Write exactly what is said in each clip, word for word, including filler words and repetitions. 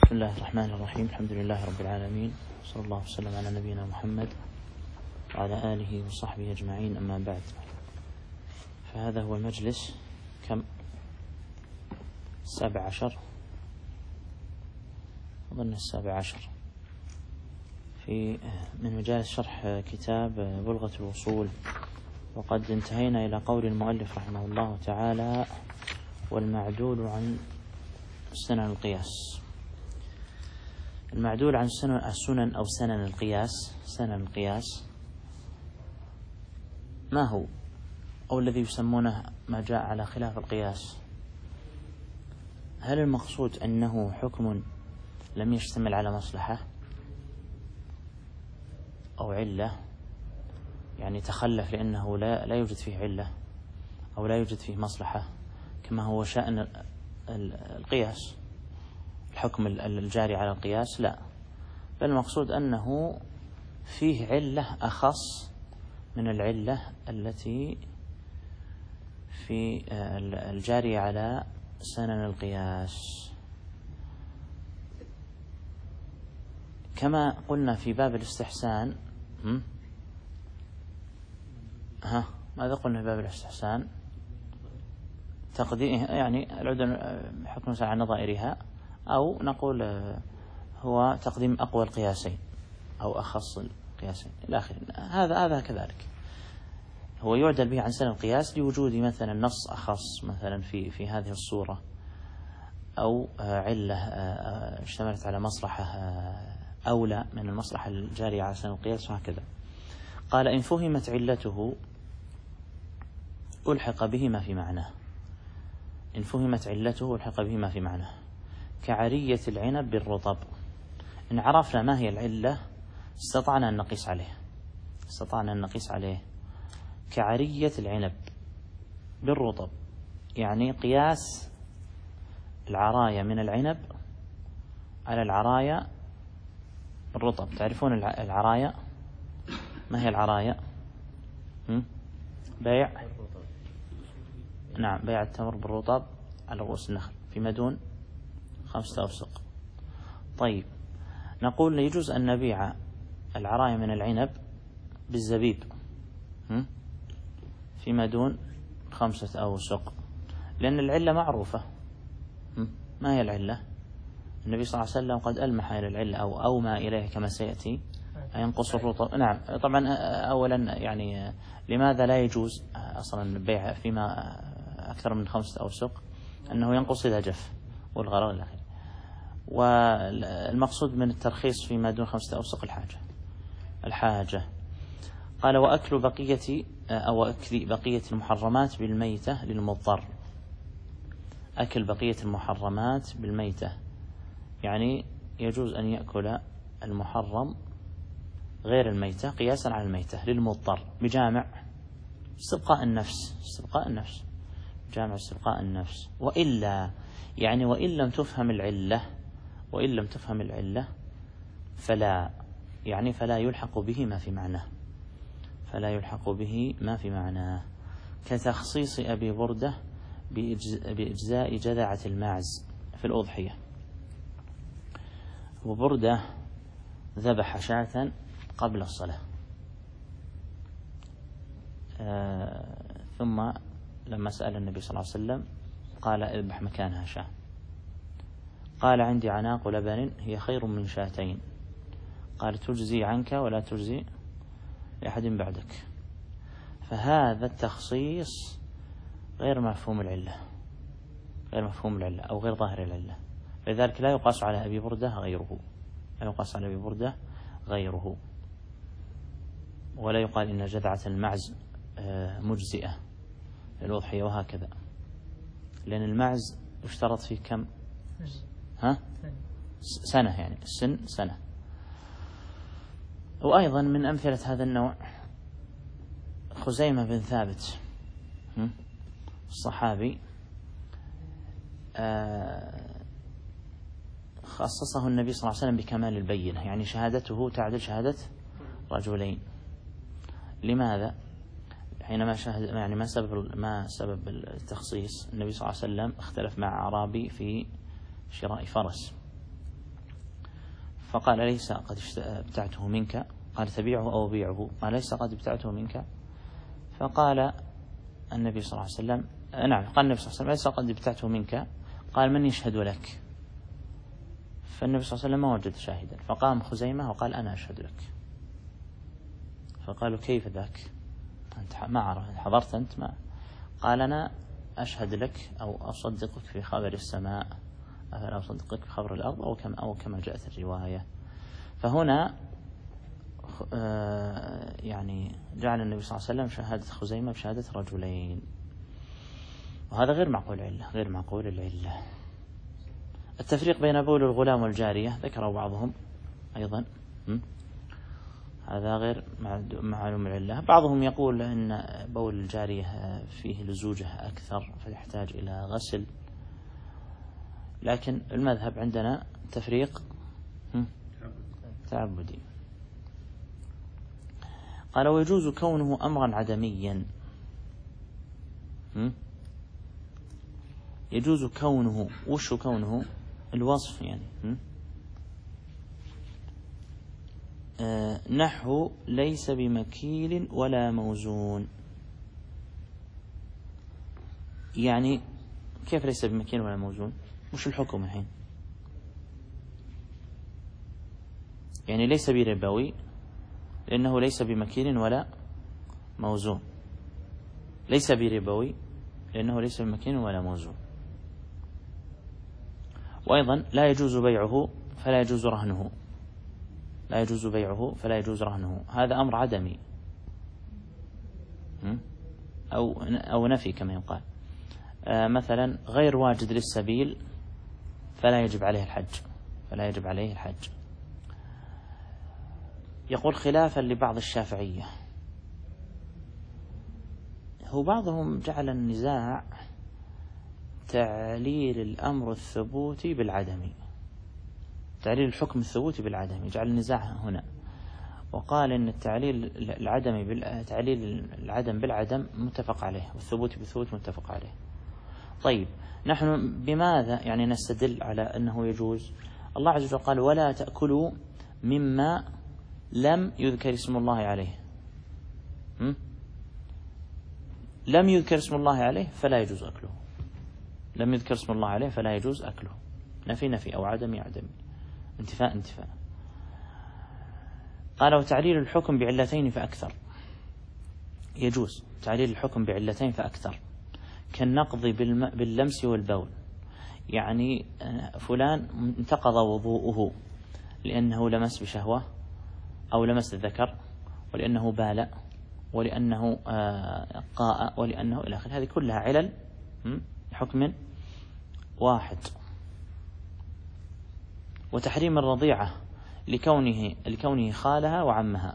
بسم الله الرحمن الرحيم. الحمد لله رب العالمين، صلى الله وسلم على نبينا محمد وعلى آله وصحبه أجمعين، أما بعد. فهذا هو المجلس كم؟ السابع عشر، أظن السابع عشر في من مجالس شرح كتاب بلغة الوصول. وقد انتهينا إلى قول المؤلف رحمه الله تعالى: والمعدول عن سنن القياس. المعدول عن السنن أو سنن القياس، سنن القياس ما هو؟ أو الذي يسمونه ما جاء على خلاف القياس. هل المقصود أنه حكم لم يشتمل على مصلحة أو علة، يعني تخلف لأنه لا, لا يوجد فيه علة أو لا يوجد فيه مصلحة كما هو شأن القياس، الحكم الجاري على القياس؟ لا، بل المقصود أنه فيه علة أخص من العلة التي في الجارية على سنن القياس. كما قلنا في باب الاستحسان. ها ماذا قلنا في باب الاستحسان؟ تقديم، يعني العدل حكم على نظائرها، أو نقول هو تقديم أقوى القياسين أو أخص القياسين إلى آخره. هذا هذا كذلك هو يعدل به عن سنن القياس لوجود مثلا نص أخص مثلا في في هذه الصورة، أو علة اشتملت على مصلحة أولى من المصلحة الجارية على سنن القياس، وهكذا. قال: إن فهمت علته ألحق به ما في معناه. إن فهمت علته ألحق به ما في معناه، كعرية العنب بالرطب. إن عرفنا ما هي العلة استطعنا أن نقيس عليه استطعنا أن نقيس عليه كعرية العنب بالرطب، يعني قياس العراية من العنب على العراية الرطب. تعرفون العراية؟ ما هي العراية؟ بيع نعم بيع التمر بالرطب على رؤوس النخل في مدون خمسة أوسق. طيب، نقول يجوز أن نبيع العراية من العنب بالزبيب في مدون خمسة أوسق، لأن العلة معروفة. ما هي العلة؟ النبي صلى الله عليه وسلم قد ألمح إلى العلة أو أومى إليه كما سيأتي، ينقص الرطب. نعم طبعا. أولا يعني لماذا لا يجوز أصلا البيع فيما أكثر من خمسة أوسق؟ أنه ينقص إذا جف والغرر إلى آخره. والمقصود من الترخيص فيما دون خمسة أوسق الحاجة الحاجة قال: وأكل بقية أو أكل بقية المحرمات بالميتة للمضطر. أكل بقية المحرمات بالميتة، يعني يجوز أن يأكل المحرم غير الميتة قياسا على الميتة للمضطر بجامع استبقاء النفس استبقاء النفس جامع استبقاء النفس. وإلا يعني وإن لم تفهم العلة وإن لم تفهم العلة فلا يعني فلا يلحق به ما في معناه فلا يلحق به ما في معناه كتخصيص أبي بردة بإجزاء جذعة الماعز في الأضحية. وبردة ذبح شاة قبل الصلاة، آه ثم لما سأل النبي صلى الله عليه وسلم قال: اذبح مكانها شاة. قال: عندي عناق لبن هي خير من شاتين. قال: تجزي عنك ولا تجزي لأحد بعدك. فهذا التخصيص غير مفهوم العلة غير مفهوم العلة أو غير ظاهر العلة، لذلك لا يقاس على أبي بردة غيره لا يقاس على أبي بردة غيره ولا يقال إن جذعة المعز مجزئة للأضحية، وهكذا. لأن المعز يشترط فيه كم؟ ها؟ سنة، يعني السن سنة. وأيضا من أمثلة هذا النوع خزيمة بن ثابت الصحابي، خصصه النبي صلى الله عليه وسلم بكمال البينة، يعني شهادته تعدل شهادة رجلين. لماذا؟ حينما شاهد يعني ما سبب ما سبب التخصيص؟ النبي صلى الله عليه وسلم اختلف مع أعرابي في شراء فرس، فقال أليس قد ابتعته منك؟ قال تبيعه أو بيعه؟ قال أليس قد ابتعته منك؟ فقال النبي صلى الله عليه وسلم نعم، قال النبي صلى الله عليه وسلم أليس قد ابتعته منك؟ قال من يشهد لك؟ فالنبي صلى الله عليه وسلم ما وجد شاهدا، فقام خزيمة وقال أنا أشهد لك. فقالوا كيف ذاك؟ أنت ما عرفت، حضرت أنت؟ ما قال أنا أشهد لك أو أصدقك في خبر السماء أفلا أصدقك في خبر الأرض أو كما, أو كما جاءت الرواية. فهنا يعني جعل النبي صلى الله عليه وسلم شهادة خزيمة بشهادة رجلين، وهذا غير معقول العلة، غير معقول العلة. التفريق بين بول الغلام والجارية ذكره بعضهم أيضا، هذا غير معلوم العلة. بعضهم يقول أن بول الجارية فيه لزوجة أكثر فيحتاج إلى غسل، لكن المذهب عندنا تفريق تعبدي. قال ويجوز كونه أمرا عدميا. يجوز كونه، وش كونه؟ الوصف يعني. آه نحو ليس بمكيل ولا موزون. يعني كيف ليس بمكيل ولا موزون؟ وش الحكم الحين؟ يعني ليس بربوي لأنه ليس بمكيل ولا موزون، ليس بربوي لأنه ليس بمكيل ولا موزون. وأيضا لا يجوز بيعه فلا يجوز رهنه، لا يجوز بيعه فلا يجوز رهنه، هذا أمر عدمي أو أو نفي كما يقال. آه مثلا غير واجد للسبيل فلا يجب عليه الحج، فلا يجب عليه الحج. يقول خلافا لبعض الشافعية، هو بعضهم جعل النزاع تعليل الأمر الثبوتي بالعدمي، تعليل الحكم الثبوتي بالعدمي، جعل النزاع هنا، وقال إن التعليل العدمي بال... تعليل العدم بالعدم متفق عليه، والثبوت بالثبوت متفق عليه. طيب نحن بماذا يعني نستدل على أنه يجوز؟ الله عز وجل قال ولا تأكلوا مما لم يذكر اسم الله عليه. م? لم يذكر اسم الله عليه فلا يجوز أكله، لم يذكر اسم الله عليه فلا يجوز أكله، نفي نفي أو عدمي عدمي، انتفاء انتفاء. قال وتعليل الحكم بعلتين فأكثر، يجوز تعليل الحكم بعلتين فأكثر، كالنقض باللمس والبول. يعني فلان انتقض وضوءه لأنه لمس بشهوة أو لمس الذكر، ولأنه بال، ولأنه قاء، ولأنه إلى آخره، هذه كلها علل حكم واحد. وتحريم الرضيعة لكونه لكونه خالها وعمها،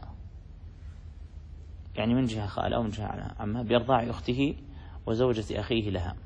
يعني من جهة خالها ومن جهة عمها، بإرضاع أخته وزوجة أخيه لها.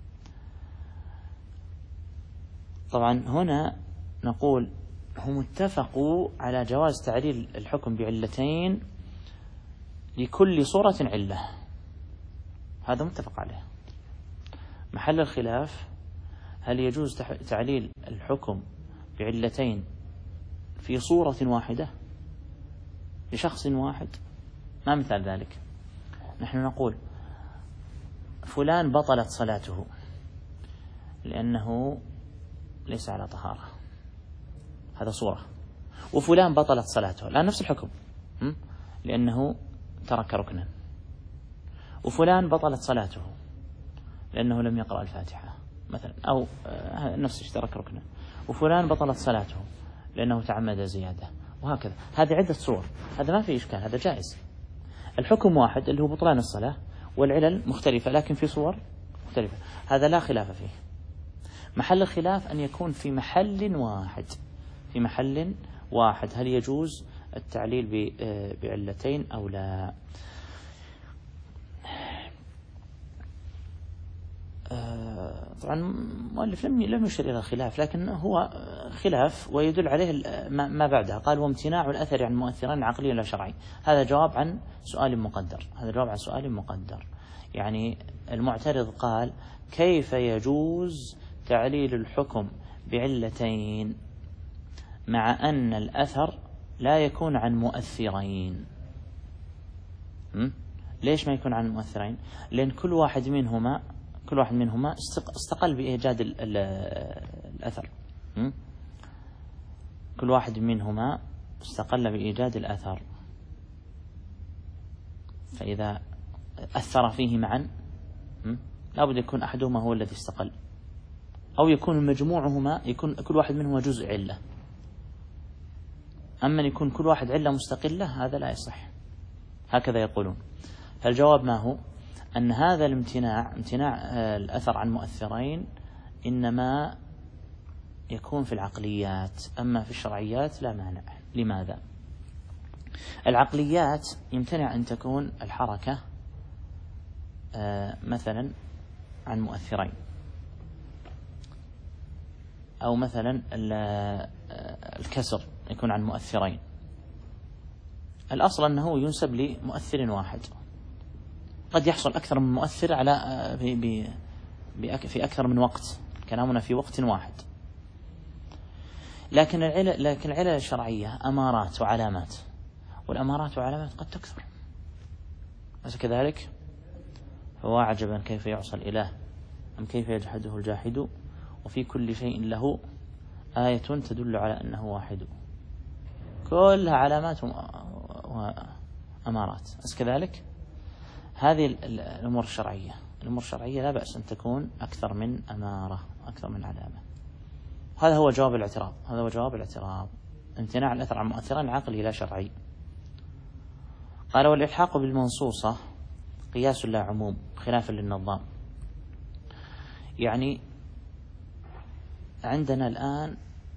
طبعا هنا نقول هم اتفقوا على جواز تعليل الحكم بعلتين لكل صورة علة، هذا متفق عليه. محل الخلاف هل يجوز تعليل الحكم بعلتين في صورة واحدة لشخص واحد؟ ما مثال ذلك؟ نحن نقول فلان بطلت صلاته لأنه ليس على طهارة، هذا صورة. وفلان بطلت صلاته الآن نفس الحكم لأنه ترك ركنا. وفلان بطلت صلاته لأنه لم يقرأ الفاتحة مثلا، أو نفس الشيء ترك ركنا. وفلان بطلت صلاته لأنه تعمد زيادة، وهكذا. هذه عدة صور، هذا ما في إشكال، هذا جائز. الحكم واحد اللي هو بطلان الصلاة، والعلل مختلفة لكن في صور مختلفة، هذا لا خلاف فيه. محل الخلاف أن يكون في محل واحد، في محل واحد هل يجوز التعليل بعلتين أو لا. طبعا المؤلف لم لم يشر إلى الخلاف، لكن هو خلاف ويدل عليه ما بعدها. قال وامتناع الأثر عن مؤثرين عقلي لا شرعي، هذا جواب عن سؤال مقدر، هذا جواب عن سؤال مقدر. يعني المعترض قال كيف يجوز تعليل الحكم بعلتين؟ مع أن الأثر لا يكون عن مؤثرين. م? ليش ما يكون عن مؤثرين؟ لأن كل واحد منهما كل واحد منهما استقل بإيجاد الأثر. م? كل واحد منهما استقل بإيجاد الأثر، فإذا أثر فيه معا لا بد يكون أحدهما هو الذي استقل، أو يكون مجموعهما يكون كل واحد منهما جزء علة. أما يكون كل واحد علة مستقلة هذا لا يصح، هكذا يقولون. فالجواب ما هو؟ أن هذا الامتناع امتناع الأثر عن مؤثرين إنما يكون في العقليات، أما في الشرعيات لا مانع. لماذا؟ العقليات يمتنع أن تكون الحركة مثلا عن مؤثرين، أو مثلا الكسر يكون عن مؤثرين. الأصل أنه ينسب لمؤثر واحد، قد يحصل أكثر من مؤثر على في أكثر من وقت، كلامنا في وقت واحد. لكن العلل لكن العلل الشرعية أمارات وعلامات، والأمارات والعلامات قد تكثر، أليس كذلك؟ فوا عجبا كيف يعصى الإله أم كيف يجحده الجاحد، وفي كل شيء له آية تدل على أنه واحد. كلها علامات وأمارات، أليس كذلك؟ هذه الأمور الشرعية الأمور الشرعية لا بأس أن تكون أكثر من أمارة، أكثر من علامة. هذا هو جواب الاعتراض هذا هو جواب الاعتراض امتناع الأثر عن مؤثرين عقلي لا شرعي. قال: والإلحاق بالمنصوصة قياس لا عموم خلافا للنظام. يعني عندنا الآن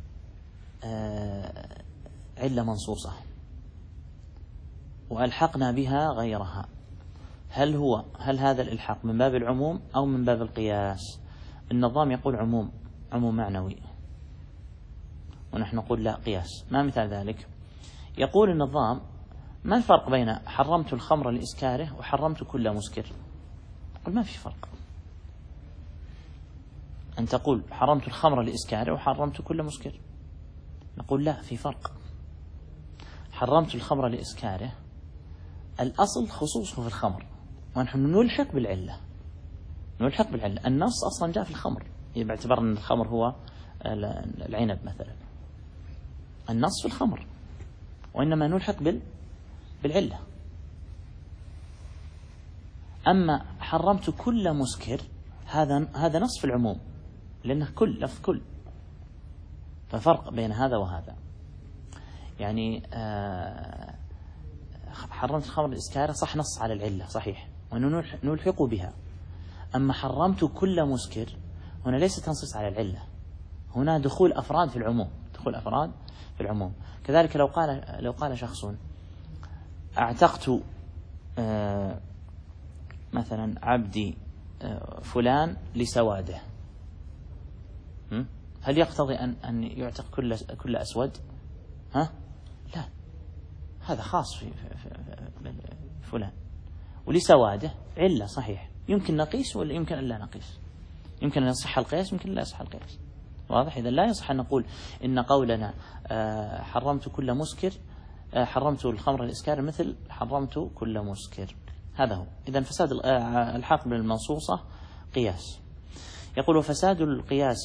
علة منصوصة وألحقنا بها غيرها، هل هو هل هذا الإلحاق من باب العموم أو من باب القياس؟ النظام يقول عموم عموم معنوي، ونحن نقول لا، قياس. ما مثال ذلك؟ يقول النظام: ما الفرق بين حرمت الخمر لإسكاره وحرمت كل مسكر؟ قل ما في فرق. أن تقول حرمت الخمر لإسكاره وحرمت كل مسكر، نقول لا، في فرق. حرمت الخمر لإسكاره الأصل خصوصه في الخمر، ونحن نلحق بالعلة نلحق بالعلة النص أصلا جاء في الخمر، باعتبار أن الخمر هو العنب مثلا، النص في الخمر، وإنما نلحق بال بالعلة. أما حرمت كل مسكر هذا هذا نص في العموم، لأنه كل لفظ كل، ففرق بين هذا وهذا. يعني آه حرمت الخمر الإسكارة صح، نص على العلة صحيح، وأنه نلحق بها. أما حرمت كل مسكر هنا ليس تنصيص على العلة، هنا دخول أفراد في العموم دخول أفراد في العموم. كذلك لو قال لو قال شخص: اعتقت آه مثلا عبدي آه فلان لسواده، هل يقتضي أن أن يعتق كل كل أسود؟ ها؟ لا، هذا خاص في, في, في, في فلان. ولسواده علة صحيح، يمكن نقيس ولا يمكن أن لا نقيس، يمكن أن يصح القياس يمكن لا يصح القياس. واضح؟ إذا لا يصح أن نقول إن قولنا آه حرمت كل مسكر آه حرمت الخمر الإسكار مثل حرمت كل مسكر. هذا هو. إذا فساد آه الحاق بالمنصوصة قياس. يقول: فساد القياس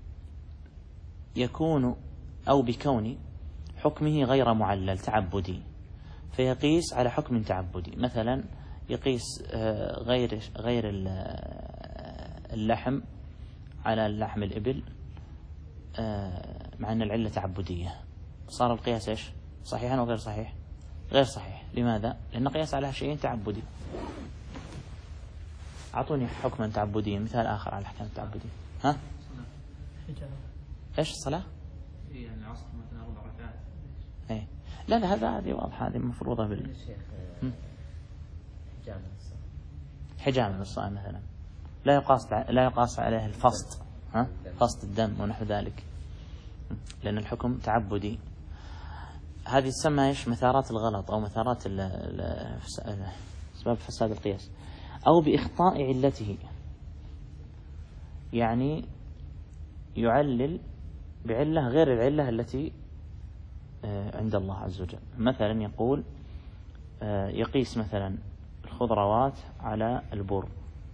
يكون أو بكون حكمه غير معلل تعبدي، فيقيس على حكم تعبدي. مثلا يقيس غير غير اللحم على اللحم الإبل مع أن العلة تعبدية، صار القياس إيش؟ صحيحا أو غير صحيح؟ غير صحيح. لماذا؟ لأن قياس على شيء تعبدي. أعطوني حكما تعبديا، مثال آخر على الأحكام التعبدية. ها؟ إيش الصلاة؟ يعني العصر مثلا أربع ركعات. إيه لا لا هذا هذه واضحة، هذه مفروضة بال. حجامة الصلاة. حجامة الصلاة مثلا لا يقاس لا يقاس عليه الفصد، ها؟ فصد الدم ونحو ذلك، لأن الحكم تعبدي. هذه تسمى إيش؟ مثارات الغلط أو مثارات أسباب فساد القياس. أو بإخطاء علته، يعني يعلل بعلة غير العلة التي عند الله عز وجل. مثلا يقول يقيس مثلا الخضروات على البر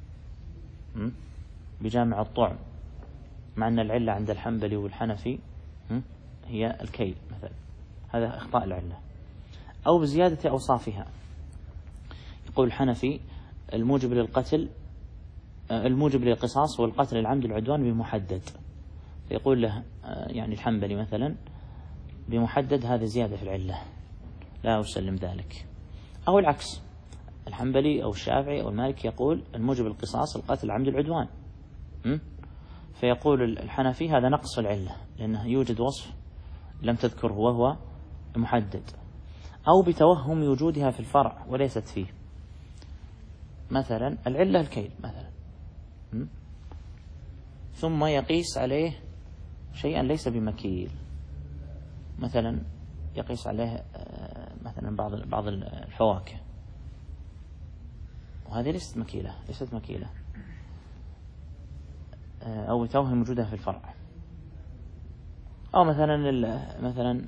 بجامع الطعم، مع أن العلة عند الحنبلي والحنفي هي الكيل مثلا، هذا إخطاء العلة. أو بزيادة أوصافها، يقول الحنفي الموجب للقتل الموجب للقصاص والقتل العمد العدوان بمحدد، فيقول له يعني الحنبلي مثلا بمحدد، هذا زيادة في العلة لا أسلم ذلك. أو العكس، الحنبلي أو الشافعي أو المالكي يقول الموجب للقصاص القتل العمد العدوان، فيقول الحنفي هذا نقص العلة لأنه يوجد وصف لم تذكره وهو محدد. أو بتوهم وجودها في الفرع وليست فيه، مثلا العلة الكيل مثلا، ثم يقيس عليه شيئا ليس بمكيل، مثلا يقيس عليه مثلا بعض بعض الفواكه، وهذه ليست مكيلة ليست مكيلة أو توهم وجودها في الفرع. أو مثلا مثلا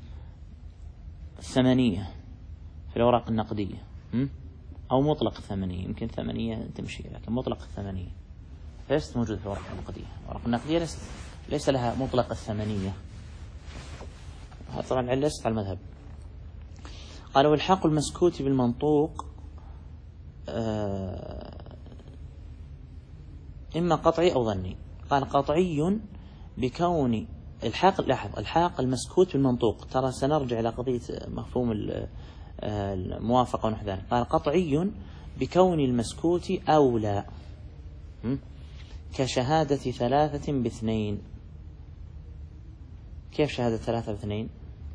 الثمانية في الأوراق النقدية، أو مطلق الثمانية، يمكن ثمانية تمشي لكن مطلق الثمانية ليست موجودة في الأوراق النقدية. الأوراق النقدية ليست ليس لها مطلق الثمانية، طبعا العلة ليست على المذهب. قال والحاق المسكوت بالمنطوق إما قطعي أو ظني. قال قطعي بكون الحاق، لاحظ الحاق المسكوت بالمنطوق، ترى سنرجع إلى قضية مفهوم الموافقة ونحو ذلك. قال قطعي بكون المسكوت أولى كشهادة ثلاثة باثنين. كيف شهادة ثلاثة باثنين؟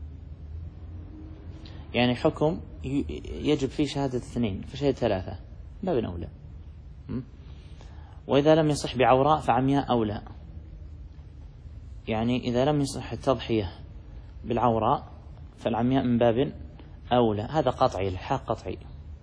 يعني حكم يجب فيه شهادة اثنين فشهد ثلاثة باب أولى. وإذا لم يصح بعوراء فعمياء أولى، يعني إذا لم يصح التضحية بالعوراء فالعمياء من باب أولى. هذا قطعي، الحاق قطعي.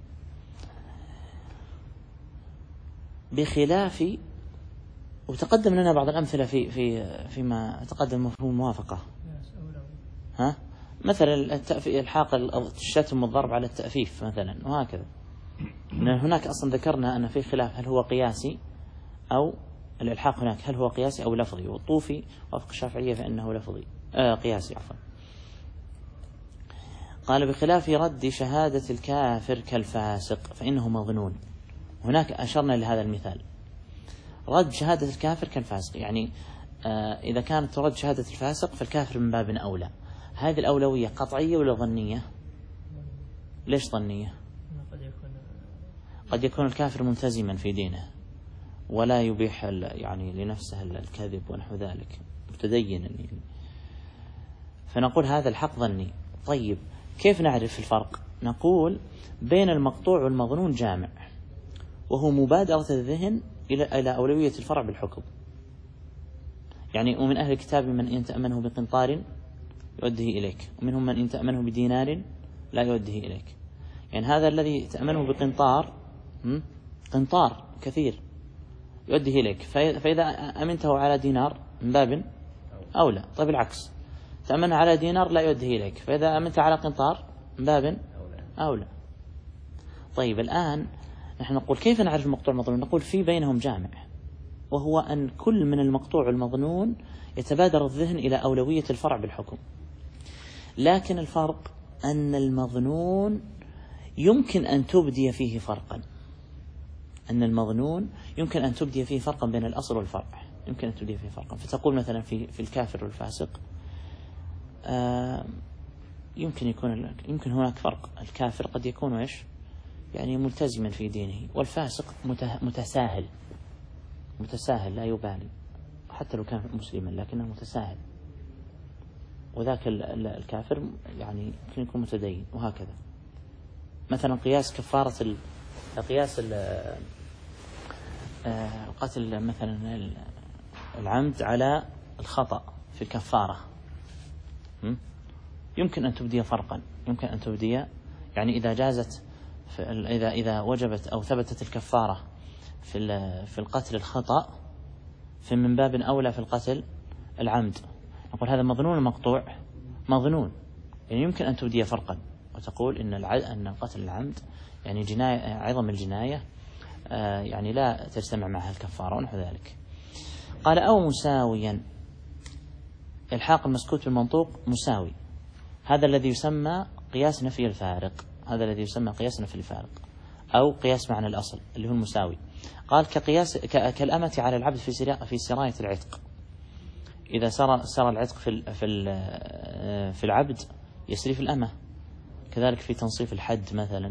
بخلاف، وتقدم لنا بعض الأمثلة في في فيما تقدم مفهوم الموافقة، ها مثلا الحاق الشتم والضرب على التأفيف مثلا، وهكذا. هناك أصلا ذكرنا أن في خلاف هل هو قياسي أو الإلحاق هناك هل هو قياسي أو لفظي، والطوفي وفق الشافعية فإنه لفظي آه قياسي عفوا. قال بخلاف رد شهادة الكافر كالفاسق فإنه مظنون. هناك أشرنا لهذا المثال، رد شهادة الكافر كالفاسق، يعني آه إذا كانت ترد شهادة الفاسق فالكافر من باب أولى. هذه الأولوية قطعية ولا ظنية؟ ليش ظنية؟ قد يكون الكافر ملتزما في دينه ولا يبيح يعني لنفسه الكذب ونحو ذلك، متدينا يعني. فنقول هذا الحق ظني. طيب كيف نعرف الفرق؟ نقول بين المقطوع والمظنون جامع، وهو مبادرة الذهن إلى إلى أولوية الفرع بالحكم. يعني ومن أهل الكتاب من إن تأمنه بقنطار يؤديه إليك، ومنهم من إن تأمنه بدينار لا يؤديه إليك. يعني هذا الذي تأمنه بقنطار قنطار كثير يؤديه إليك، فإذا أمنته على دينار من باب أولى. طيب العكس، تأمن على دينار لا يؤديه إليك، فإذا أمنت على قنطار من باب أولى. طيب الآن نحن نقول كيف نعرف المقطوع والمظنون؟ نقول في بينهم جامع، وهو أن كل من المقطوع والمظنون يتبادر الذهن إلى أولوية الفرع بالحكم. لكن الفرق أن المظنون يمكن أن تبدي فيه فرقا، أن المظنون يمكن أن تبدي فيه فرقا بين الأصل والفرع، يمكن أن تبدي فيه فرقا. فتقول مثلا في في الكافر والفاسق آه يمكن يكون يمكن هناك فرق. الكافر قد يكون إيش يعني ملتزما في دينه، والفاسق متساهل متساهل لا يبالي حتى لو كان مسلما لكنه متساهل، وذاك الكافر يعني يمكن يكون متدين، وهكذا. مثلا قياس كفارة قياس القتل مثلا العمد على الخطأ في الكفارة يمكن أن تبدي فرقا، يمكن أن تبدي يعني إذا جازت إذا إذا وجبت أو ثبتت الكفارة في في القتل الخطأ فمن باب أولى في القتل العمد. نقول هذا مظنون مقطوع، مظنون يعني يمكن أن تبدي فرقا وتقول إن أن قتل العمد يعني جناية عظم الجناية آه يعني لا تجتمع معها الكفارة ونحو ذلك. قال أو مساويا، الحاق المسكوت بالمنطوق مساوي، هذا الذي يسمى قياس نفي الفارق، هذا الذي يسمى قياس نفي الفارق أو قياس معنى الأصل اللي هو المساوي. قال كقياس كالأمة على العبد في في سراية العتق، إذا سرى سرى العتق في في في العبد يسري في الأمة، كذلك في تنصيف الحد مثلا.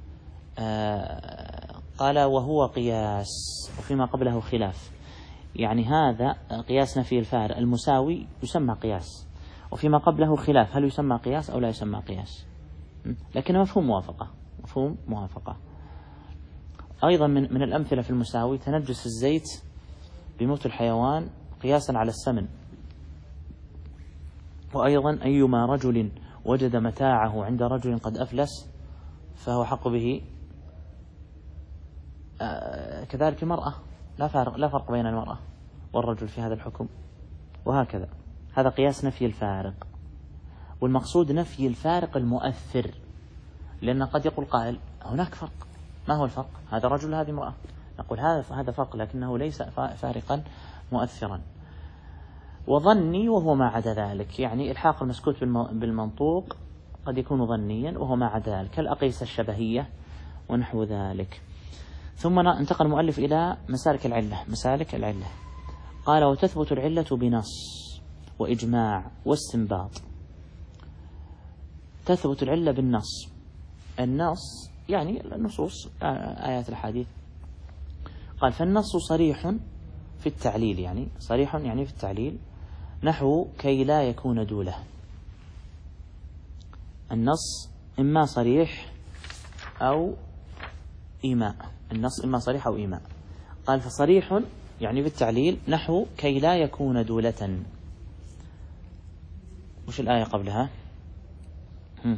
قال وهو قياس وفيما قبله خلاف، يعني هذا قياس نفي الفارق المساوي يسمى قياس، وفيما قبله خلاف هل يسمى قياس أو لا يسمى قياس، لكن مفهوم موافقة، مفهوم موافقة. أيضا من من الأمثلة في المساوي تنجس الزيت بموت الحيوان قياسا على السمن. وأيضا أيما رجل وجد متاعه عند رجل قد أفلس فهو حق به، آه كذلك المرأة، لا فرق لا فرق بين المرأة والرجل في هذا الحكم، وهكذا. هذا قياس نفي الفارق، والمقصود نفي الفارق المؤثر، لأن قد يقول قائل هناك فرق، ما هو الفرق؟ هذا رجل هذه امرأة، نقول هذا هذا فرق لكنه ليس فارقا مؤثرا. وظني وهو ما عدا ذلك، يعني الحاق المسكوت بالمنطوق قد يكون ظنيا وهو ما عدا ذلك، كالأقيسة الشبهية ونحو ذلك. ثم انتقل المؤلف إلى مسالك العلة، مسالك العلة. قال وتثبت العلة بنص وإجماع واستنباط. تثبت العلة بالنص، النص يعني النصوص آيات الحديث. قال فالنص صريح في التعليل، يعني صريح يعني في التعليل، نحو كي لا يكون دولة. النص إما صريح أو إيماء، النص إما صريح أو إيماء. قال فصريح يعني في التعليل نحو كي لا يكون دولة. وش الآية قبلها؟ هم.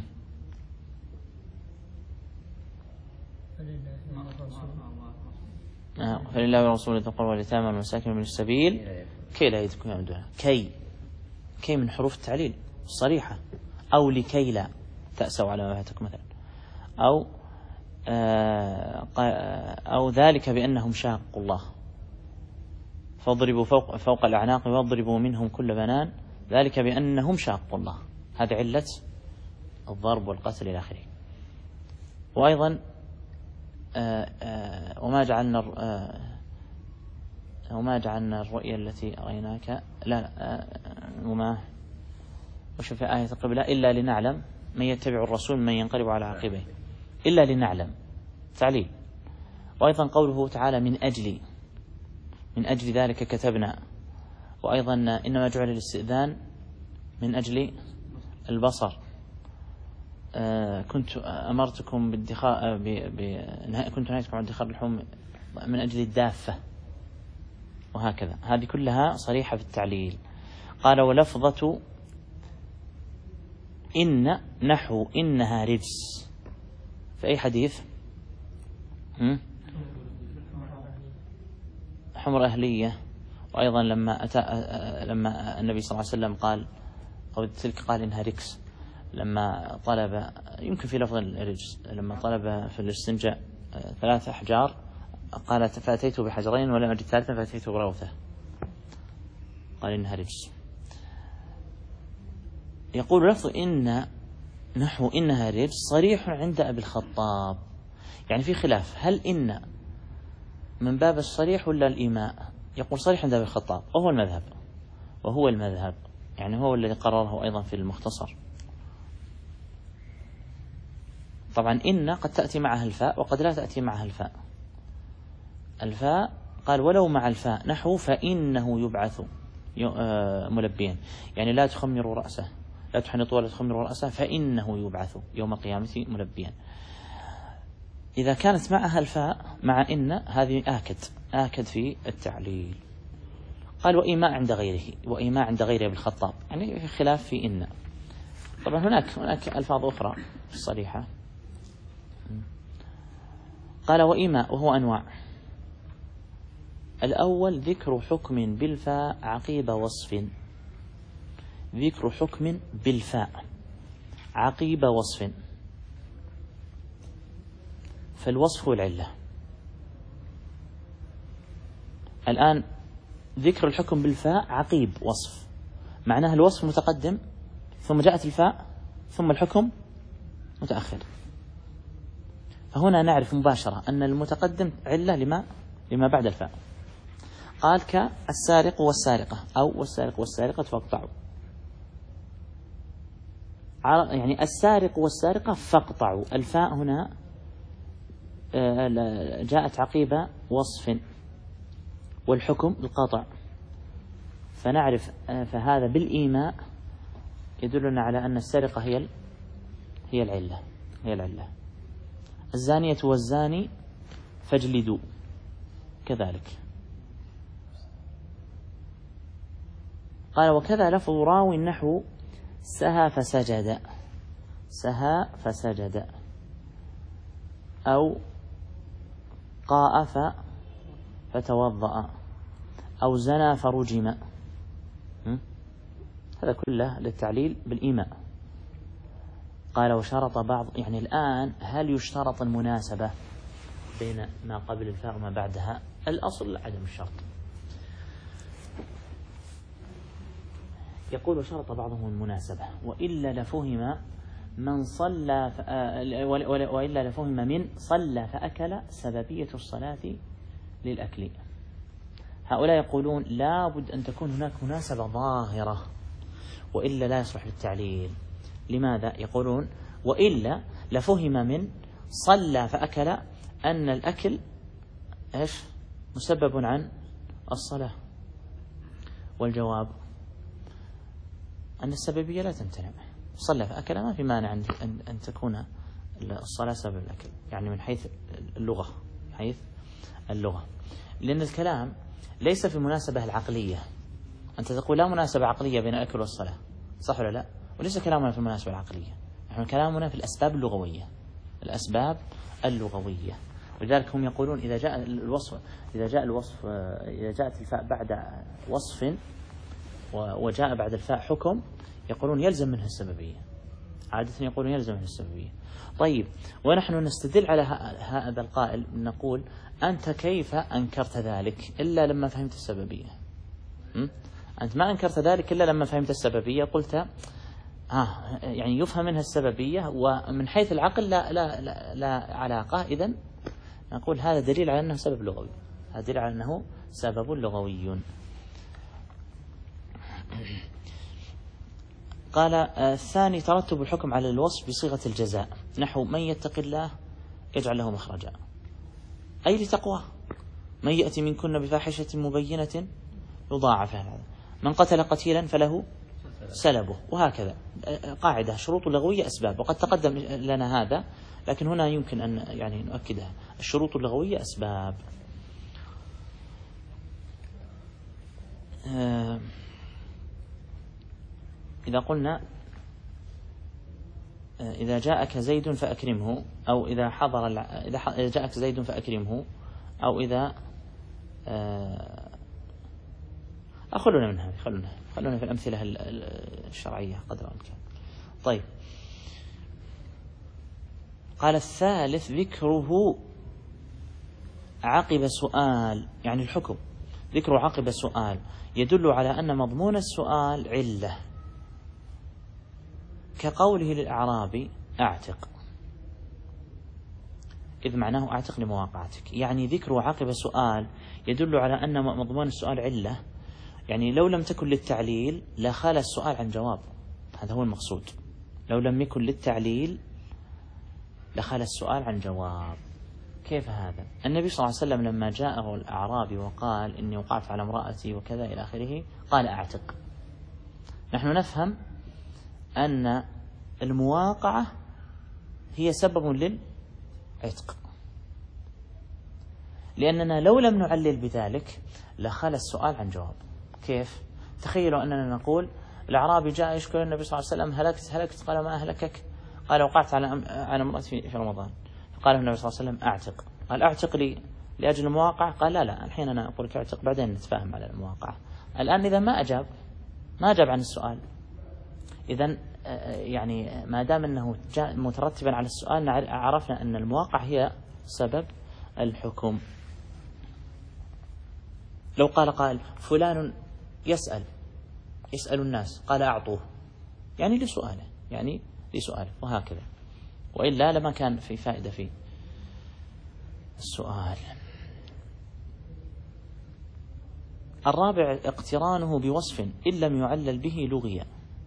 فلله ورسوله ذي القربى واليتامى والمساكين من السبيل كي لا يكون دولة. كي كي من حروف التعليل الصريحة، أو لكي لا تأسوا على ما فاتكم مثلا، أو أو ذلك بأنهم شاقوا الله فاضربوا فوق, فوق الأعناق واضربوا منهم كل بنان ذلك بأنهم شاقوا الله. هذه علة الضرب والقتل إلى آخره. وأيضا آآ آآ وما جعلنا وما جعلنا الرؤيا التي أريناك لا وما وش في آية قبلها إلا لنعلم من يتبع الرسول من ينقلب على عقبيه، إلا لنعلم تعليل. وأيضا قوله تعالى من أجل من أجل ذلك كتبنا. وأيضا إنما جعل الاستئذان من أجل البصر. آه كنت أمرتكم بالدخاء كنت نهيتكم عن ادخار اللحوم من أجل الدافة، وهكذا. هذه كلها صريحة في التعليل. قال ولفظة إن نحو إنها رجس في أي حديث؟ حمر أهلية. وأيضا لما أتى لما النبي صلى الله عليه وسلم قال أو تلك قال إنها ركس، لما طلب يمكن في لفظ الرجس لما طلب في الاستنجاء ثلاث أحجار قال فأتيت بحجرين ولم أجد ثالثا فأتيت بروثة، قال إنها رجس. يقول لفظ إن نحو إنها رجس صريح عند أبي الخطاب، يعني في خلاف هل إن من باب الصريح ولا الإيماء؟ يقول صريح عند أبي الخطاب وهو المذهب، وهو المذهب يعني هو الذي قرره أيضا في المختصر. طبعا إن قد تأتي معها الفاء وقد لا تأتي معها الفاء. الفاء قال ولو مع الفاء نحو فإنه يبعث ملبيا، يعني لا تخمروا رأسه، لا تحنطوا ولا تخمروا رأسه فإنه يبعث يوم القيامة ملبيا. إذا كانت معها الفاء مع إن هذه آكد آكد في التعليل. قال وإيماء عند غيره، وإيماء عند غيره بالخطاب، يعني في خلاف في إن. طبعا هناك هناك ألفاظ أخرى صريحة. قال وإيماء وهو أنواع. الأول ذكر حكم بالفاء عقيب وصف، ذكر حكم بالفاء عقيب وصف، فالوصف هو العلة. الآن ذكر الحكم بالفاء عقيب وصف، معناها الوصف متقدم ثم جاءت الفاء ثم الحكم متأخر. فهنا نعرف مباشرة أن المتقدم علة لما لما بعد الفاء. قال كالسارق والسارقة أو والسارق والسارقة فاقطعوا، يعني السارق والسارقة فاقطعوا، الفاء هنا جاءت عقيبة وصف والحكم القطع، فنعرف فهذا بالإيماء يدلنا على أن السرقة هي هي العلة هي العلة. الزانية والزاني فاجلدوا كذلك. قال وكذا لفظ راوي النحو سهى فسجد، سهى فسجد، أو قاء فتوضأ، أو زنى فرجم، هذا كله للتعليل بالإيماء. قال وشرط بعض، يعني الآن هل يشترط المناسبة بين ما قبل الفاء وما بعدها؟ الأصل عدم الشرط. يقول وشرط بعضهم المناسبة وإلا لفهم من صلى وإلا لفهم من صلى فأكل سببية الصلاة للأكل. هؤلاء يقولون لا بد أن تكون هناك مناسبة ظاهرة وإلا لا يصلح للتعليل. لماذا؟ يقولون وإلا لفهم من صلى فأكل أن الأكل إيش مسبب عن الصلاة، والجواب أن السببية لا تمتنع. صلى فأكل ما في مانع أن أن تكون الصلاة سبب الأكل، يعني من حيث اللغة، من حيث اللغة، لأن الكلام ليس في المناسبة العقلية. أنت تقول لا مناسبة عقلية بين الأكل والصلاة، صح ولا لا؟ وليس كلامنا في المناسبة العقلية، نحن كلامنا في الأسباب اللغوية، الأسباب اللغوية. ولذلك هم يقولون إذا جاء الوصف إذا جاء الوصف إذا جاءت الفاء بعد وصف وجاء بعد الفاء حكم، يقولون يلزم منه السببية، عادة يقولون يلزم منه السببية. طيب ونحن نستدل على هذا القائل نقول أنت كيف أنكرت ذلك إلا لما فهمت السببية؟ م? أنت ما أنكرت ذلك إلا لما فهمت السببية، قلت آه يعني يفهم منها السببية ومن حيث العقل لا لا لا, لا علاقة. إذن نقول هذا دليل على أنه سبب لغوي، هذا دليل على أنه سبب لغوي. قال الثاني ترتب الحكم على الوصف بصيغة الجزاء، نحو من يتق الله يجعل له مخرجا، أي لتقواه. من يأتي منكن بفاحشة مبينة يضاعف هذا، من قتل قتيلا فله سلبه، وهكذا قاعدة شروط لغوية أسباب. وقد تقدم لنا هذا، لكن هنا يمكن أن يعني نؤكدها، الشروط اللغوية أسباب. إذا قلنا إذا جاءك زيد فأكرمه، أو إذا حضر إذا جاءك زيد فأكرمه، أو إذا أخلونا منها خلونا خلونا في الأمثلة الشرعية قدر الإمكان. طيب قال الثالث ذكره عقب سؤال، يعني الحكم ذكره عقب سؤال يدل على أن مضمون السؤال علة، كقوله للأعرابي أعتق، إذ معناه أعتق لمواقعتك. يعني ذكره عقب سؤال يدل على أن مضمون السؤال علة، يعني لو لم تكن للتعليل لخلى السؤال عن جواب، هذا هو المقصود. لو لم يكن للتعليل لخلى السؤال عن جواب. كيف هذا؟ النبي صلى الله عليه وسلم لما جاءه الأعرابي وقال إني وقعت على امرأتي وكذا إلى آخره قال أعتق، نحن نفهم أن المواقعة هي سبب للعتق، لأننا لو لم نعلل بذلك لخلى السؤال عن جواب. كيف؟ تخيلوا أننا نقول الأعرابي جاء يشكر النبي صلى الله عليه وسلم هلكت هلكت قال ما أهلكك؟ قال وقعت على على امرأتي في رمضان. فقال النبي صلى الله عليه وسلم أعتق. قال أعتق لي لأجل المواقعة؟ قال لا لا الحين أنا أقول لك أعتق بعدين نتفاهم على المواقعة. الآن إذا ما أجاب ما أجاب عن السؤال، إذن يعني ما دام أنه جاء مترتبا على السؤال عرفنا أن المواقع هي سبب الحكم. لو قال قائل فلان يسأل يسأل الناس قال أعطوه، يعني لسؤاله يعني لسؤاله وهكذا، وإلا لما كان في فائدة في السؤال. الرابع اقترانه بوصف إن لم يعلل به لغيا.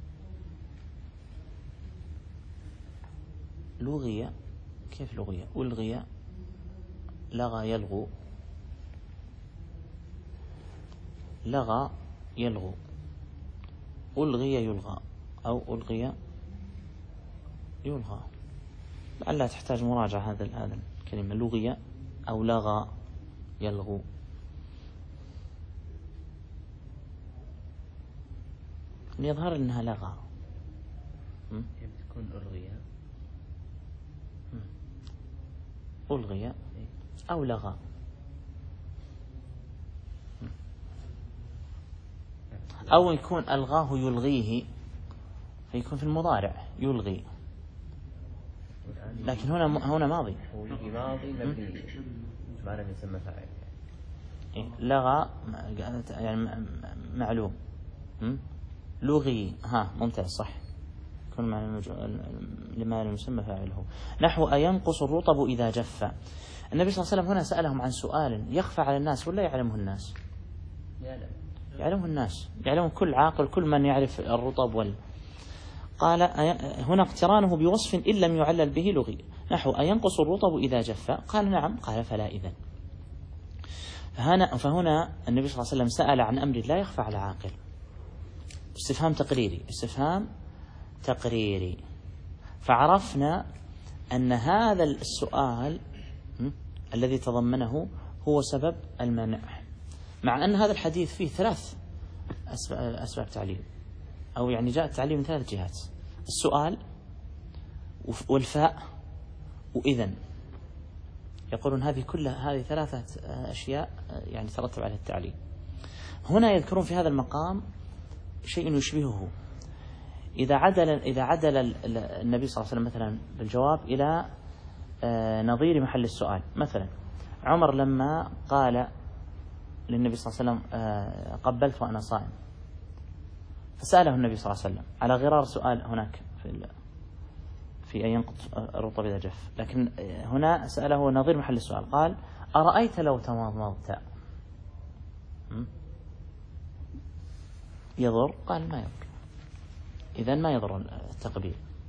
لغيا كيف لغيا؟ ألغيا لغى يلغو، لغى يلغو، ألغي يلغى أو ألغي يلغى، لعلها تحتاج مراجعة هذا هذا الكلمة لغي أو لغى يلغو. يظهر أنها لغى كيف تكون ألغي ألغي أو لغى، أو يكون ألغاه يلغيه فيكون في المضارع يلغي، لكن هنا هنا ماضي ماضي مبني معنى يسمى فاعل. لغى يعني معلوم، لغي ها ممتاز صح، يكون معنى لما يسمى فاعله. نحو أينقص الرطب إذا جف. النبي صلى الله عليه وسلم هنا سألهم عن سؤال يخفى على الناس ولا يعلمه الناس؟ يعلم. يعلمه الناس، يعلمه كل عاقل كل من يعرف الرطب وال. قال هنا اقترانه بوصف إن لم يعلل به لغي. نحو أينقص الرطب إذا جف؟ قال نعم. قال فلا إذن. فهنا, فهنا النبي صلى الله عليه وسلم سأل عن أمر لا يخفى على عاقل، استفهام تقريري استفهام تقريري فعرفنا أن هذا السؤال الذي تضمنه هو سبب المنع، مع أن هذا الحديث فيه ثلاث أسباب تعليل، أو يعني جاء التعليل من ثلاث جهات: السؤال والفاء وإذن. يقولون هذه كلها هذه ثلاثة أشياء يعني ترتب عليها التعليل. هنا يذكرون في هذا المقام شيء يشبهه، إذا عدل إذا عدل النبي صلى الله عليه وسلم مثلا بالجواب إلى نظير محل السؤال. مثلا عمر لما قال للنبي صلى الله عليه وسلم قبلت وأنا صائم، فسأله النبي صلى الله عليه وسلم على غرار سؤال هناك في في أن ينقص الرطب إذا جف، لكن هنا سأله نظير محل السؤال، قال أرأيت لو تمضمضت يضر؟ قال ما يضر، إذن ما يضر التقبيل.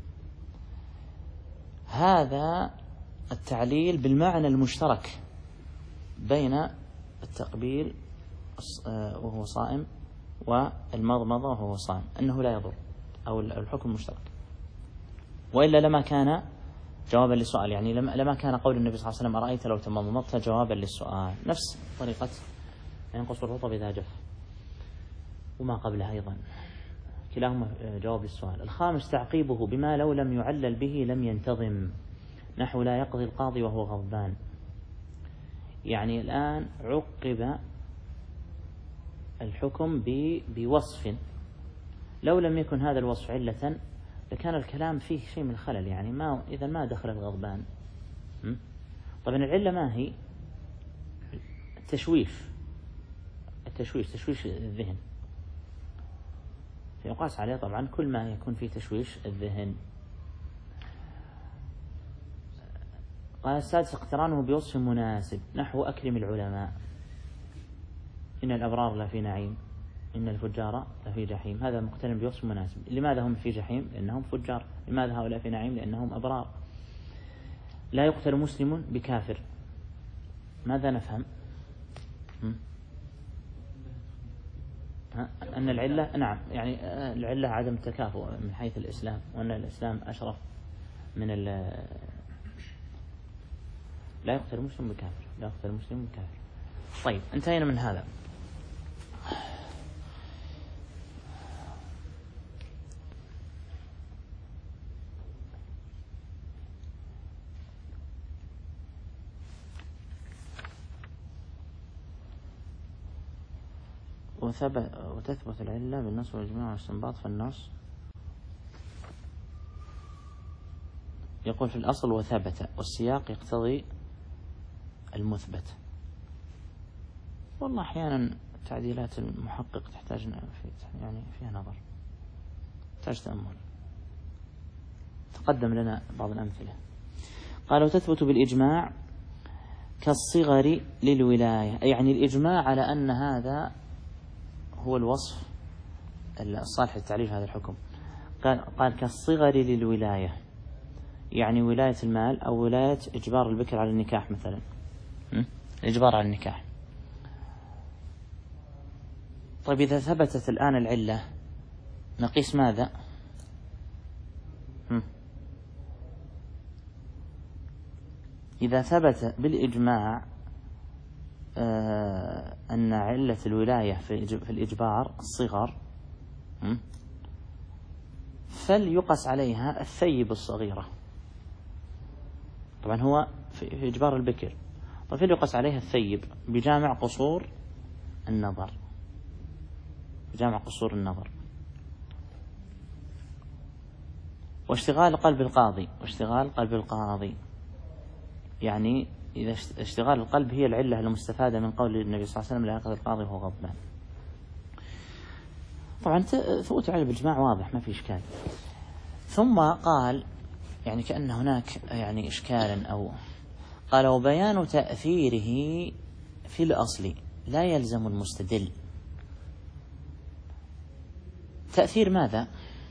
هذا التعليل بالمعنى المشترك بين التقبيل وهو صائم والمضمضة وهو صائم، أنه لا يضر، أو الحكم مشترك، وإلا لما كان جوابا للسؤال، يعني لما كان قول النبي صلى الله عليه وسلم أرأيت لو تمضمضت جوابا للسؤال، نفس طريقة ينقص الرطب إذا جف وما قبلها أيضا كلاهما جواب للسؤال. الخامس تعقيبه بما لو لم يعلل به لم ينتظم. نحو لا يقضي القاضي وهو غضبان، يعني الآن عقب الحكم بوصف، لو لم يكن هذا الوصف علة لكان الكلام فيه شيء من الخلل، يعني ما إذا ما دخل الغضبان. طبعا العلة ما هي؟ التشويش التشويش تشويش الذهن، يقاس عليه طبعا كل ما يكون فيه تشويش الذهن. قال السادس اقترانه بوصف مناسب. نحو أكرم العلماء، إن الأبرار لفي نعيم إن الفجار لفي جحيم. هذا مقترن بوصف مناسب. لماذا هم في جحيم؟ لأنهم فجار. لماذا هؤلاء في نعيم؟ لأنهم أبرار. لا يقتل مسلم بكافر. ماذا نفهم؟ أن العلة نعم يعني العلة عدم التكافؤ من حيث الإسلام، وأن الإسلام أشرف من ال لا يقتل مسلم بكافر لا يقتل مسلم بكافر. طيب انتهينا من هذا. وتثبت العلة بالنص والإجماع والاستنباط. فالنص يقول في الأصل وثبت، والسياق يقتضي المثبت. والله أحيانا تعديلات المحقق تحتاج يعني فيها نظر، تحتاج تأمل. تقدم لنا بعض الأمثلة. قال وتثبت بالإجماع كالصغر للولاية، يعني الإجماع على أن هذا هو الوصف الصالح للتعريف هذا الحكم. قال, قال كالصغر للولاية، يعني ولاية المال أو ولاية إجبار البكر على النكاح مثلا، الإجبار على النكاح. طيب إذا ثبتت الآن العلة نقيس ماذا؟ إذا ثبت بالإجماع آه أن علة الولاية في الإجبار الصغر، فليقص عليها الثيب الصغيرة. طبعا هو في إجبار البكر، طيب فليقص عليها الثيب بجامع قصور النظر، بجامع قصور النظر. واشتغال قلب القاضي، واشتغال قلب القاضي يعني إذا اشتغال القلب هي العلة المستفادة من قول النبي صلى الله عليه وسلم لا يأخذ القاضي وهو غضبان. طبعا ثبوت العلة بالإجماع واضح ما في إشكال. ثم قال يعني كأن هناك يعني إشكالا، أو قال وبيان تأثيره في الأصل لا يلزم المستدل. تأثير ماذا؟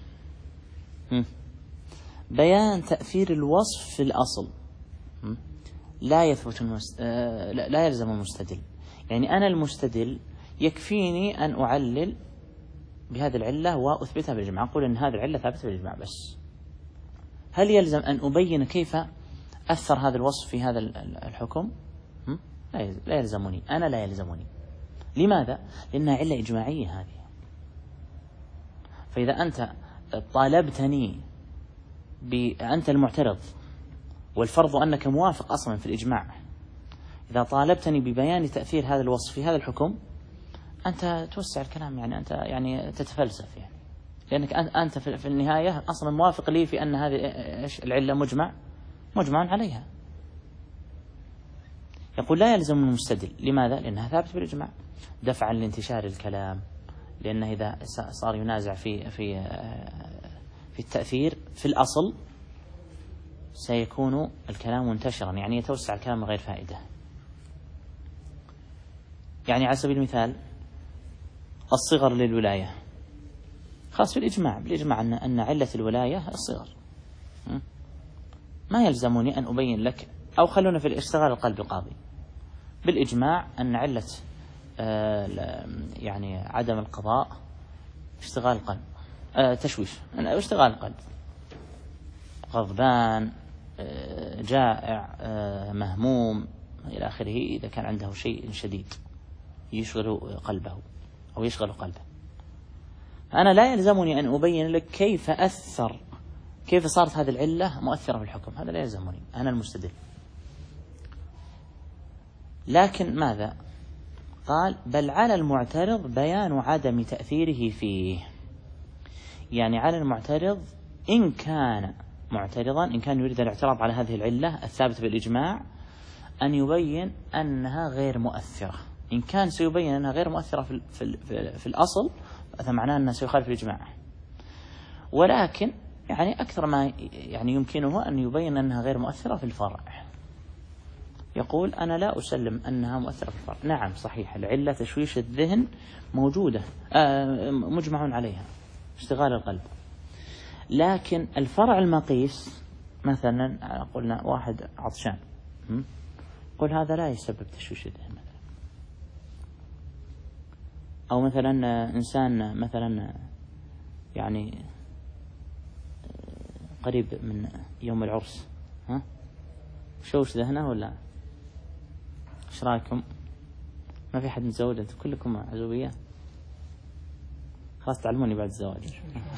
بيان تأثير الوصف في الأصل لا يثبت المست... لا يلزم المستدل. يعني أنا المستدل يكفيني أن أعلل بهذه العلة وأثبتها بالإجماع، أقول أن هذه العلة ثابتة بالإجماع بس. هل يلزم أن أبين كيف أثر هذا الوصف في هذا الحكم؟ لا يلزمني، أنا لا يلزمني. لماذا؟ لأنها علة إجماعية هذه. فإذا أنت طالبتني أنت المعترض، والفرض أنك موافق أصلا في الإجماع، إذا طالبتني ببيان تأثير هذا الوصف في هذا الحكم أنت توسع الكلام، يعني أنت يعني تتفلسف، يعني لأنك أنت في النهاية أصلا موافق لي في أن هذه العلة مجمع مجمع عليها. يقول لا يلزم المستدل. لماذا؟ لأنها ثابتة بالإجماع، دفعا لانتشار الكلام، لأنه إذا صار ينازع في في في التأثير في الأصل سيكون الكلام منتشرا، يعني يتوسع الكلام من غير فائدة. يعني على سبيل المثال الصغر للولاية خاص بالإجماع، بالإجماع أن أن علة الولاية الصغر، ما يلزمني أن أبين لك. أو خلونا في اشتغال القلب القاضي، بالإجماع أن علة آه يعني عدم القضاء اشتغال القلب، آه تشويش، اشتغال القلب، غضبان، آه جائع، آه مهموم إلى آخره، إذا كان عنده شيء شديد يشغل قلبه أو يشغل قلبه. أنا لا يلزمني أن أبين لك كيف أثر، كيف صارت هذه العلة مؤثرة في الحكم، هذا لا يلزمني، أنا المستدل. لكن ماذا قال؟ بل على المعترض بيان عدم تأثيره فيه. يعني على المعترض إن كان معترضا، إن كان يريد الاعتراض على هذه العلة الثابتة بالإجماع، أن يبين أنها غير مؤثرة. إن كان سيبين أنها غير مؤثرة في, في, في, في الأصل، هذا معناه أنه سيخالف الإجماع. ولكن يعني أكثر ما يعني يمكنه أن يبين أنها غير مؤثرة في الفرع. يقول أنا لا أسلم أنها مؤثرة في الفرع. نعم صحيح، العلة تشويش الذهن موجودة، آه مجمع عليها، اشتغال القلب. لكن الفرع المقيس مثلا قلنا واحد عطشان، قل هذا لا يسبب تشويش الذهن مثلا. أو مثلا إنسان مثلا يعني قريب من يوم العرس، ها شوش ذهنه ولا ايش رايكم؟ ما في حد متزوج؟ انتم كلكم عزوبية، خلاص تعلموني بعد الزواج.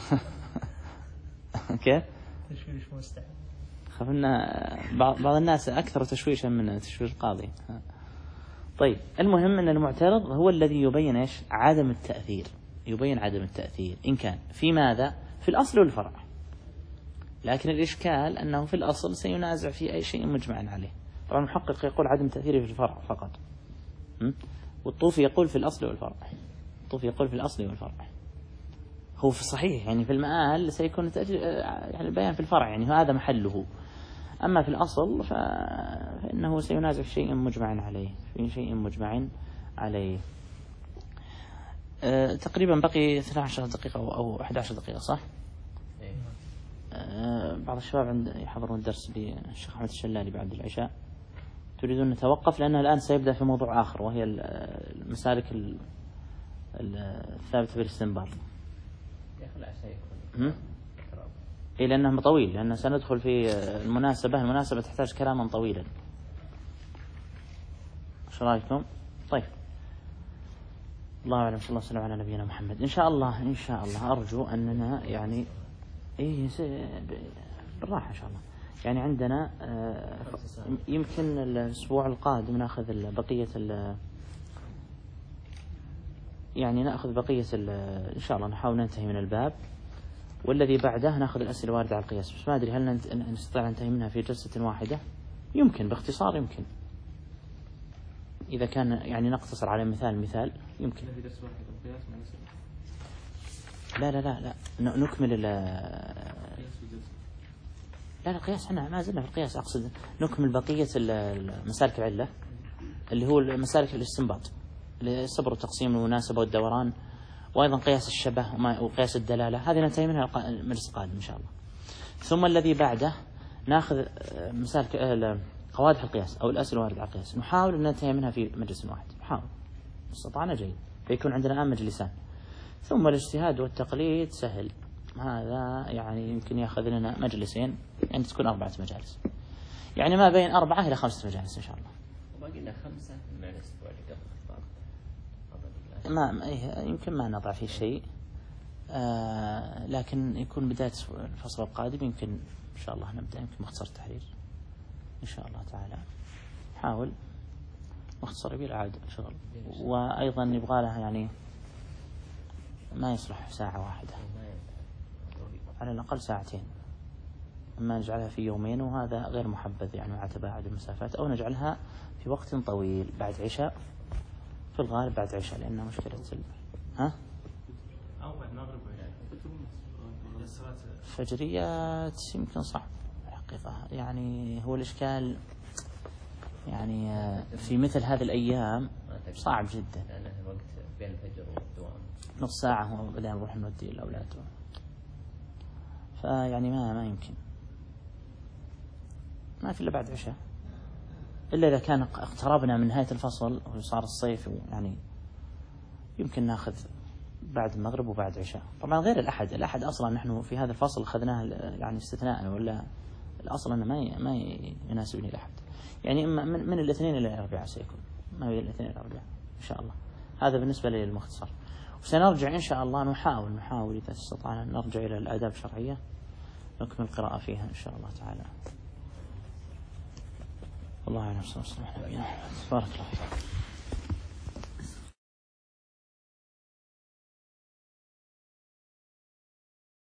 كيف؟ تشويش مستحيل. خفنا بعض الناس أكثر تشويشا من تشويش القاضي. طيب المهم أن المعترض هو الذي يبين إيش؟ عدم التأثير، يبين عدم التأثير إن كان في ماذا؟ في الأصل والفرع. لكن الإشكال أنه في الأصل سينازع في أي شيء مجمع عليه. طبعا المحقق يقول عدم تأثيره في الفرع فقط، والطوفي يقول في الأصل والفرع. الطوفي يقول في الأصل والفرع. هو في الصحيح يعني في المآل سيكون يعني البيان في الفرع، يعني هذا محله. أما في الأصل فإنه سينازع في شيء مجمع عليه، في شيء مجمع عليه. أه تقريبا بقي اثنتي عشرة دقيقة أو أحد عشر دقيقة، صح؟ أه بعض الشباب عند يحضرون الدرس بالشيخ أحمد الشلالي بعد العشاء. تريدون نتوقف لأنه الآن سيبدأ في موضوع آخر، وهي المسالك الثابتة بالاستنباط. إيه لأنه طويل، لأنه سندخل في المناسبة. المناسبة تحتاج كلاما طويلا. ايش رايكم؟ طيب، الله أعلم. صلى الله وسلم على نبينا محمد. إن شاء الله إن شاء الله أرجو أننا يعني إيه بالراحة إن شاء الله. يعني عندنا يمكن الأسبوع القادم نأخذ بقية يعني نأخذ بقية إن شاء الله نحاول ننتهي من الباب، والذي بعده نأخذ الأسئلة الواردة على القياس. بس ما أدري هل نستطيع ننتهي منها في جلسة واحدة؟ يمكن باختصار، يمكن إذا كان يعني نقتصر على مثال مثال يمكن. لا لا لا لا نكمل ال لا لا القياس احنا ما زلنا في القياس. أقصد نكمل بقية مسالك العلة اللي هو مسالك الاستنباط، الصبر والتقسيم والمناسبة والدوران، وأيضا قياس الشبه وقياس الدلالة. هذه ننتهي منها المجلس القادم إن شاء الله. ثم الذي بعده نأخذ مسالك قواعد القياس أو الأسئلة الواردة على القياس، نحاول أن ننتهي منها في مجلس واحد. نحاول استطعنا جيد، فيكون عندنا الآن مجلسان. ثم الاجتهاد والتقليد سهل، هذا يعني يمكن يأخذ لنا مجلسين، يعني تكون أربعة مجالس، يعني ما بين أربعة إلى خمسة مجالس إن شاء الله. وباقي لنا خمسة مع الأسبوع اللي قبل. ما يمكن ما نضع فيه شيء، آه لكن يكون بداية الفصل القادم يمكن إن شاء الله نبدأ يمكن مختصر التحرير إن شاء الله تعالى. حاول مختصر يبي العاد شغل، وأيضا يبغى لها يعني ما يصلح ساعة واحدة، على الأقل ساعتين. أما نجعلها في يومين وهذا غير محبذ يعني مع تباعد المسافات، أو نجعلها في وقت طويل بعد عشاء، في الغالب بعد عشاء لأنها مشكلة سلب. ها؟ أو بعد مغرب فجريات يمكن صعب الحقيقة. يعني هو الإشكال يعني في مثل هذه الأيام صعب جدا، لأنه الوقت بين الفجر والدوام نص ساعة وبعدين نروح نودي الأولاد، فيعني ما ما يمكن، ما في إلا بعد عشاء، إلا إذا كان اقتربنا من نهاية الفصل وصار الصيف يعني يمكن ناخذ بعد المغرب وبعد عشاء. طبعا غير الأحد، الأحد أصلا نحن في هذا الفصل أخذناه يعني استثناء، ولا الأصل أنه ما ما يناسبني الأحد، يعني إما من, من الاثنين إلى الأربعاء سيكون، ما بين الاثنين إلى الأربعاء إن شاء الله. هذا بالنسبة للمختصر. وسنرجع إن شاء الله، نحاول نحاول إذا استطعنا نرجع إلى الآداب الشرعية نكمل القراءة فيها إن شاء الله تعالى. الله يعلم. صلى الله عليه وسلم. بارك الله فيك.